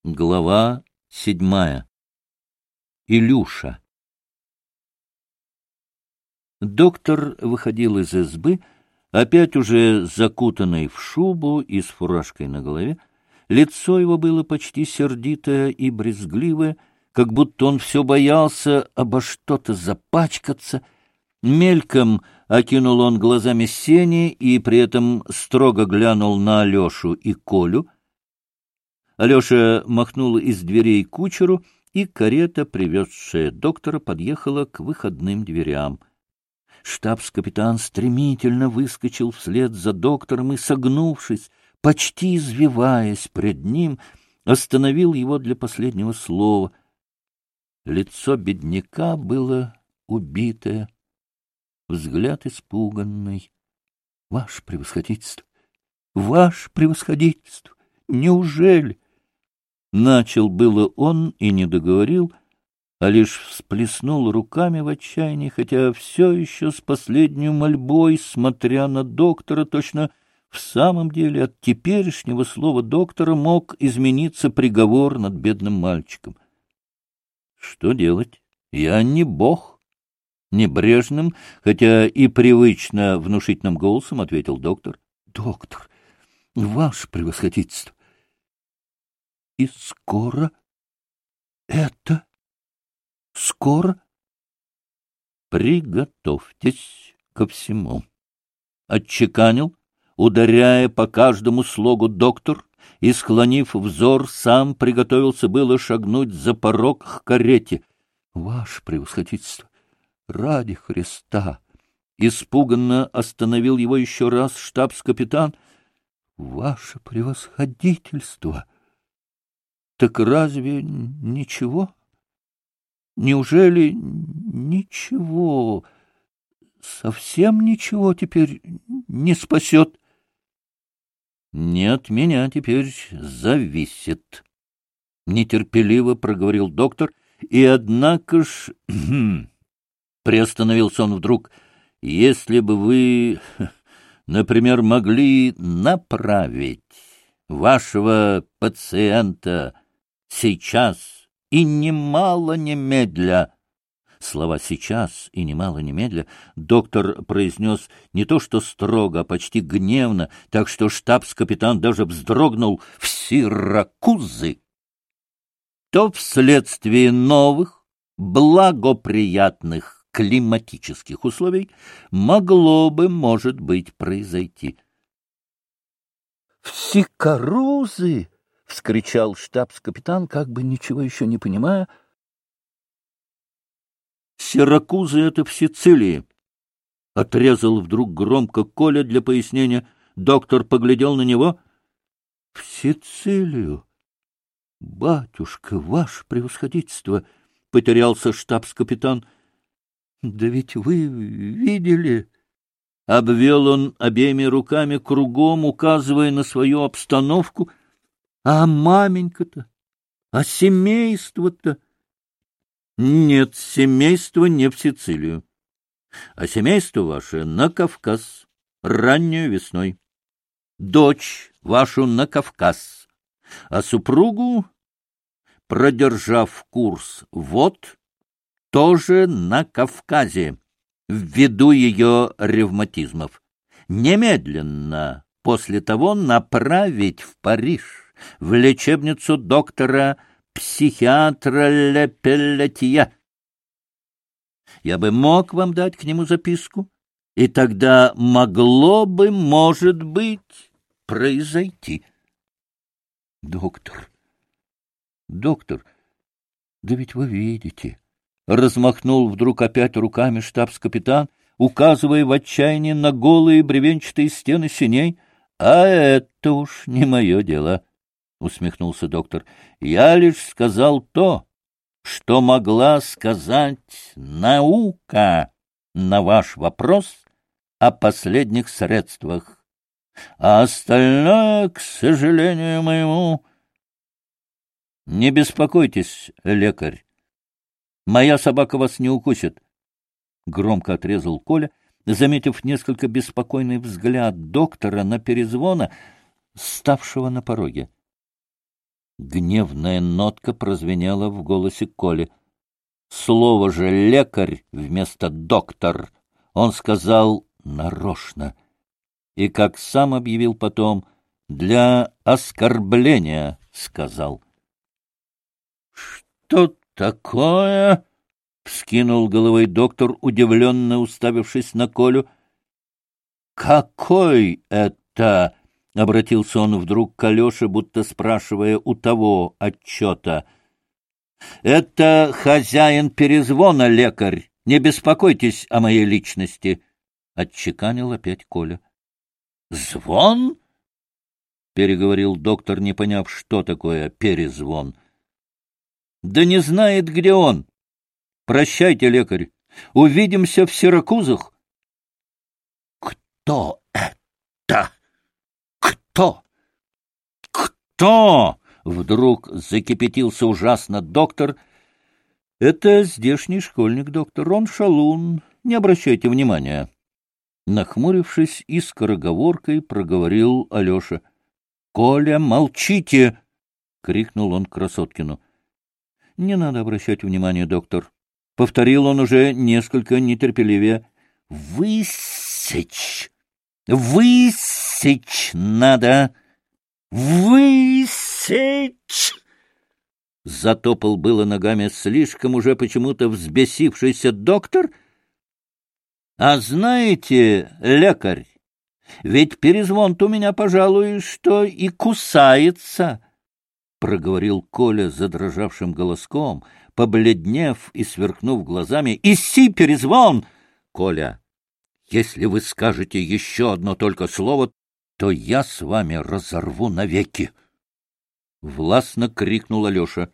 Глава 7. Илюша. Доктор выходил из избы, опять уже закутанный в шубу и с фуражкой на голове. Лицо его было почти сердитое и брезгливое, как будто он все боялся обо что-то запачкаться. Мельком окинул он глазами сени и при этом строго глянул на Алешу и Колю. Алеша махнул из дверей кучеру, и карета, привезшая доктора, подъехала к выходным дверям. Штабс-капитан стремительно выскочил вслед за доктором и, согнувшись, почти извиваясь пред ним, остановил его для последнего слова. Лицо бедняка было убитое, взгляд испуганный. — Ваше превосходительство! Ваше превосходительство! Неужели? Начал было он и не договорил, а лишь всплеснул руками в отчаянии, хотя все еще с последней мольбой, смотря на доктора, точно в самом деле от теперешнего слова доктора мог измениться приговор над бедным мальчиком. Что делать? Я не бог. Небрежным, хотя и привычно внушительным голосом ответил доктор. Доктор, ваше превосходительство! И скоро? Это? Скоро? Приготовьтесь ко всему. Отчеканил, ударяя по каждому слогу доктор, и, склонив взор, сам приготовился было шагнуть за порог к карете. Ваше превосходительство, ради Христа! Испуганно остановил его еще раз штабс-капитан. Ваше превосходительство! Так разве ничего? Неужели ничего? Совсем ничего теперь не спасет? Не от меня теперь зависит, — нетерпеливо проговорил доктор, и однако ж... Приостановился он вдруг. Если бы вы, например, могли направить вашего пациента сейчас и немало немедля. Слова «сейчас» и «немало немедля» доктор произнес не то что строго, а почти гневно, так что штабс-капитан даже вздрогнул. В Сиракузы, то вследствие новых, благоприятных климатических условий могло бы, может быть, произойти. — В Сикарузы! — вскричал штабс-капитан, как бы ничего еще не понимая. — Сиракузы — это в Сицилии! — отрезал вдруг громко Коля для пояснения. Доктор поглядел на него. — В Сицилию! Батюшка, ваше превосходительство! — потерялся штабс-капитан. — Да ведь вы видели... Обвел он обеими руками кругом, указывая на свою обстановку. А маменька-то? А семейство-то? Нет, семейство не в Сицилию. А семейство ваше на Кавказ, раннюю весной. Дочь вашу на Кавказ, а супругу, продержав курс вот, тоже на Кавказе, ввиду ее ревматизмов. Немедленно после того направить в Париж, в лечебницу доктора-психиатра Ле Пеллетье. Я бы мог вам дать к нему записку, и тогда могло бы, может быть, произойти. Доктор, да ведь вы видите... Размахнул вдруг опять руками штабс-капитан, указывая в отчаянии на голые бревенчатые стены сеней. — А это уж не мое дело, — усмехнулся доктор. — Я лишь сказал то, что могла сказать наука на ваш вопрос о последних средствах. А остальное, к сожалению моему... Не беспокойтесь, лекарь. Моя собака вас не укусит, — громко отрезал Коля, заметив несколько беспокойный взгляд доктора на перезвона, ставшего на пороге. Гневная нотка прозвенела в голосе Коли. Слово же «лекарь» вместо «доктор» он сказал нарочно. И, как сам объявил потом, для оскорбления сказал. — Что такое? — вскинул головой доктор, удивленно уставившись на Колю. — Какой это? — обратился он вдруг к Алёше, будто спрашивая у того отчета. — Это хозяин перезвона, лекарь. Не беспокойтесь о моей личности, — отчеканил опять Коля. — Звон? — переговорил доктор, не поняв, что такое перезвон. — Да не знает, где он. Прощайте, лекарь. Увидимся в Сиракузах. — Кто это? Кто? Кто? Вдруг закипятился ужасно доктор. — Это здешний школьник, доктор. Он шалун. Не обращайте внимания. Нахмурившись и скороговоркой проговорил Алеша. — Коля, молчите! — крикнул он Красоткину. — Не надо обращать внимания, доктор. Повторил он уже несколько нетерпеливее. — Высечь! Высечь надо! Высечь! Затопал было ногами слишком уже почему-то взбесившийся доктор. — А знаете, лекарь, ведь перезвон-то у меня, пожалуй, что и кусается, — проговорил Коля задрожавшим голоском, побледнев и сверкнув глазами. — Иси перезвон! — Коля, если вы скажете еще одно только слово, то я с вами разорву навеки! — властно крикнул Алеша.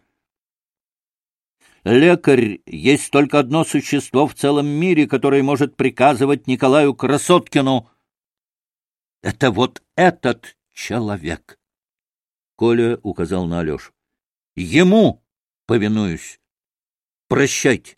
— Лекарь есть только одно существо в целом мире, которое может приказывать Николаю Красоткину. Это вот этот человек. Коля указал на Алешу. — Ему повинуюсь. Прощайте.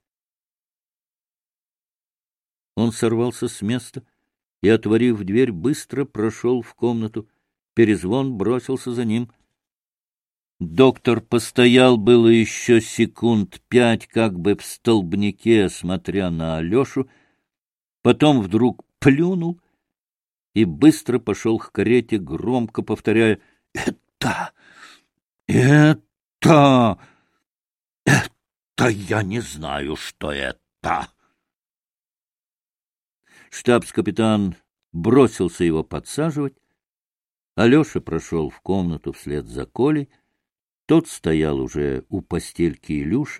Он сорвался с места и, отворив дверь, быстро прошел в комнату. Перезвон бросился за ним. Доктор постоял было еще секунд 5, как бы в столбнике, смотря на Алешу, потом вдруг плюнул и быстро пошел к карете, громко повторяя: «Это я не знаю, что это». Штабс-капитан бросился его подсаживать. Алеша прошел в комнату вслед за Колей. Тот стоял уже у постельки Илюши.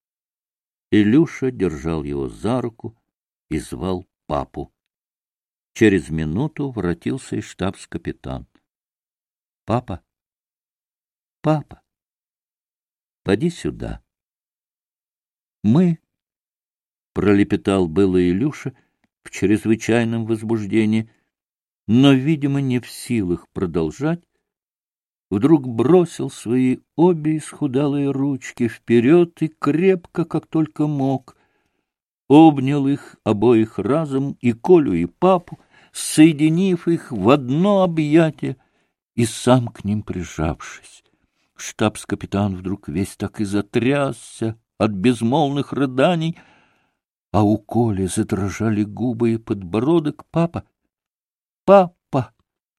Илюша держал его за руку и звал папу. Через минуту воротился и штабс-капитан. — Папа, папа, поди сюда. — Мы, — пролепетал было Илюша в чрезвычайном возбуждении, но, видимо, не в силах продолжать, вдруг бросил свои обе исхудалые ручки вперед и крепко, как только мог, обнял их обоих разом, и Колю, и папу, соединив их в одно объятие и сам к ним прижавшись. Штабс-капитан вдруг весь так и затрясся от безмолвных рыданий, а у Коли задрожали губы и подбородок. — Папа, папа!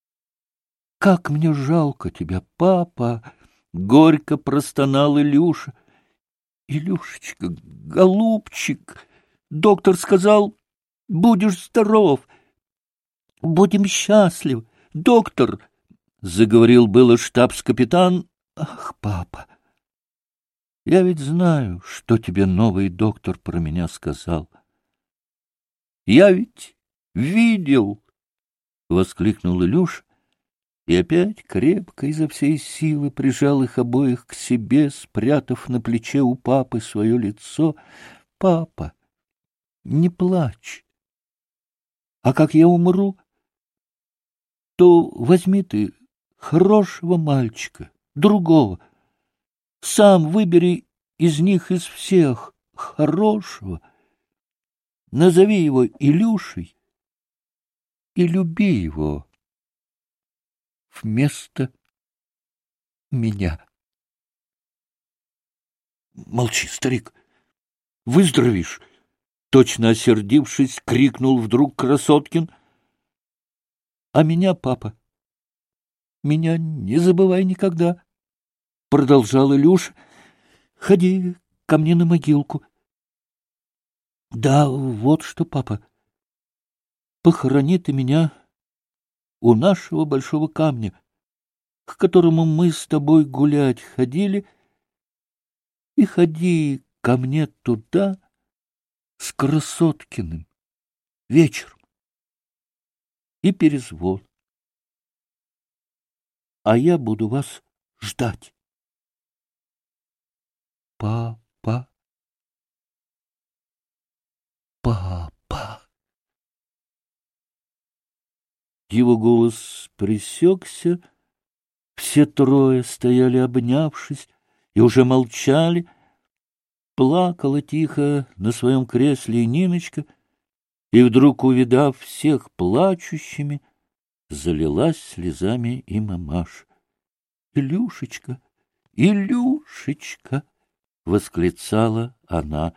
Как мне жалко тебя, папа! — горько простонал Илюша. — Илюшечка, голубчик, доктор сказал, будешь здоров, будем счастливы. Доктор, — заговорил было штабс-капитан, — ах, папа, я ведь знаю, что тебе новый доктор про меня сказал. Я ведь видел, — воскликнул Илюша, и опять крепко изо всей силы прижал их обоих к себе, спрятав на плече у папы свое лицо. — Папа, не плачь. А как я умру, то возьми ты хорошего мальчика, другого. Сам выбери из них, из всех, хорошего. Назови его Илюшей и люби его вместо меня. Молчи, старик, выздоровеешь! Точно осердившись, крикнул вдруг Красоткин. — А меня, папа, меня не забывай никогда, — продолжал Илюша. — Ходи ко мне на могилку. — Да, вот что, папа, похорони ты меня у нашего большого камня, к которому мы с тобой гулять ходили, и ходи ко мне туда с Красоткиным вечером и перезвон. А я буду вас ждать. Папа, папа. Его голос пресекся, все трое стояли обнявшись и уже молчали. Плакала тихо на своем кресле и Ниночка, и вдруг, увидав всех плачущими, залилась слезами и мамаша. — Илюшечка, Илюшечка! — восклицала она.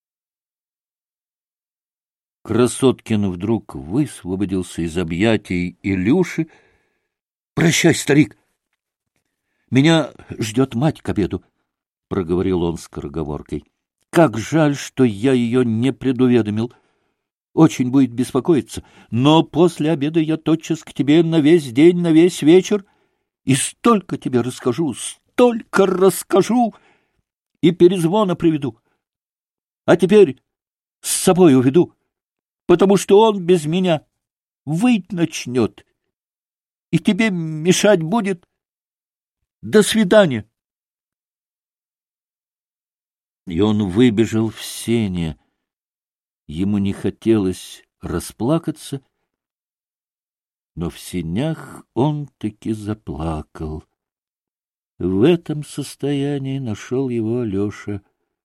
Красоткин вдруг высвободился из объятий Илюши. — Прощай, старик! Меня ждет мать к обеду, — проговорил он скороговоркой. — Как жаль, что я ее не предуведомил. Очень будет беспокоиться, но после обеда я тотчас к тебе на весь день, на весь вечер, и столько тебе расскажу, столько расскажу, и перезвона приведу. А теперь с собой уведу, потому что он без меня выть начнет, и тебе мешать будет. До свидания. И он выбежал в сене. Ему не хотелось расплакаться, но в сенях он таки заплакал. В этом состоянии нашел его Алеша.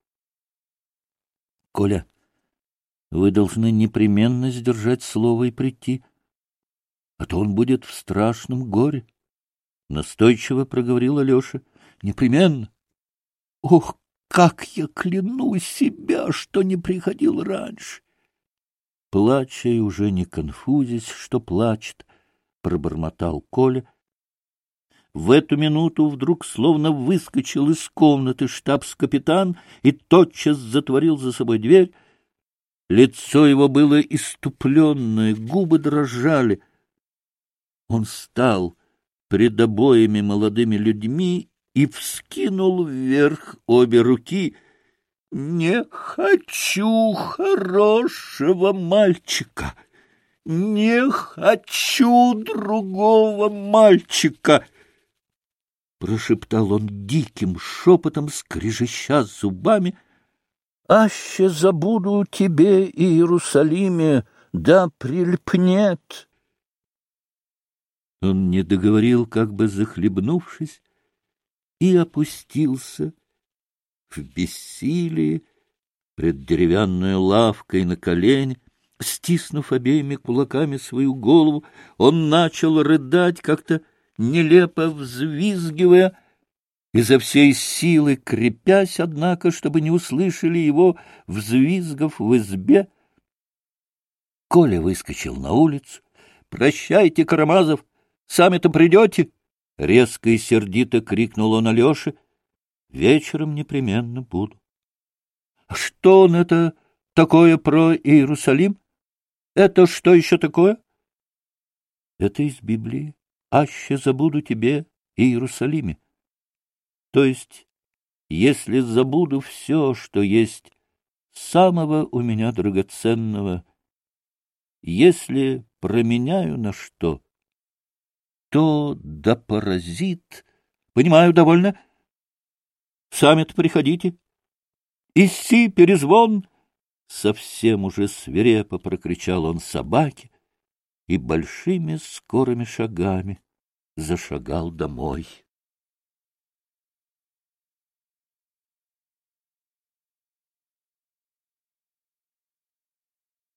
— Коля, вы должны непременно сдержать слово и прийти, а то он будет в страшном горе, — настойчиво проговорил Алеша. — Непременно. Ох, как я кляну себя, что не приходил раньше! Плача и уже не конфузясь, что плачет, пробормотал Коля. В эту минуту вдруг словно выскочил из комнаты штабс-капитан и тотчас затворил за собой дверь. Лицо его было исступленное, губы дрожали. Он стал пред обоими молодыми людьми и вскинул вверх обе руки. — Не хочу хорошего мальчика, не хочу другого мальчика! — прошептал он диким шепотом, скрежеща зубами. — Аще забуду тебе, Иерусалиме, да прильпнет. Он не договорил, как бы захлебнувшись, и опустился в бессилии пред деревянной лавкой на колени. Стиснув обеими кулаками свою голову, он начал рыдать, как-то нелепо взвизгивая, изо всей силы крепясь, однако, чтобы не услышали его взвизгов в избе. Коля выскочил на улицу. — Прощайте, Карамазов, сами-то придете? — резко и сердито крикнул он Алёше. — Вечером непременно буду. — А что он это такое про Иерусалим? Это что еще такое? — Это из Библии. Аще забуду тебе, Иерусалиме. То есть, если забуду все, что есть самого у меня драгоценного, если променяю на что, то да поразит. Понимаю, довольно. Сами-то приходите. Исси, перезвон! Совсем уже свирепо прокричал он собаке и большими скорыми шагами зашагал домой.